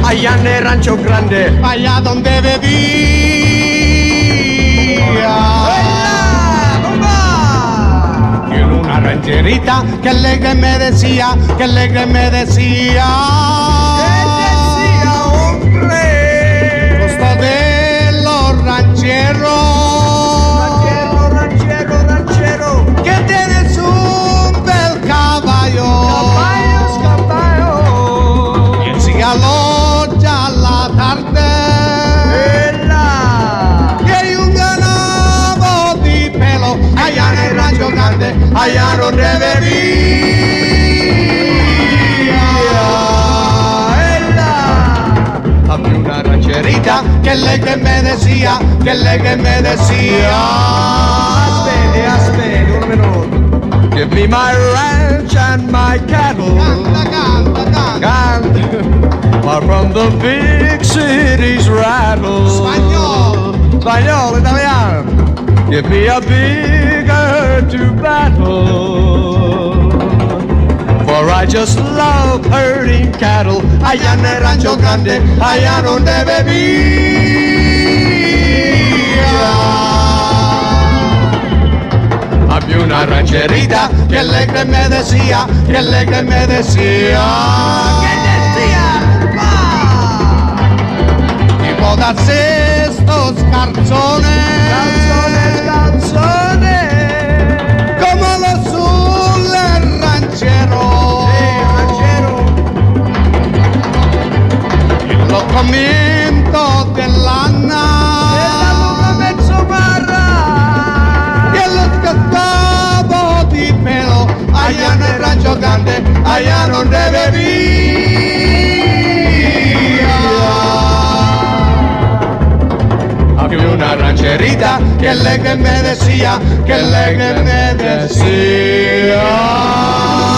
allá en el rancho grande, allá donde bebía. En una rancherita que alegre me decía, que alegre me decía. Costa de los rancheros, ranchero, que tienes un bel caballo, y el cielo ya la tarde, y hay un ganado de pelo allá en el rancho grande, allá donde había una rancherita que alegre me decía, que alegre me decía. Aspen, un minuto. Give me my ranch and my cattle. Canta. Far from the big city's rattle. Español, italiano. Give me a big earth to battle. For I just love herding cattle. Allá en el rancho grande, allá donde bebía. Había una rancherita que alegre me decía, que alegre me decía. ¿Qué decía? Y bodas estos calzones, como los azules rancheros. Y los comienzos de lana, y los cascados de pelo, allá en el rancho grande, allá donde bebía. Había una rancherita que alegre me decía, que alegre me decía.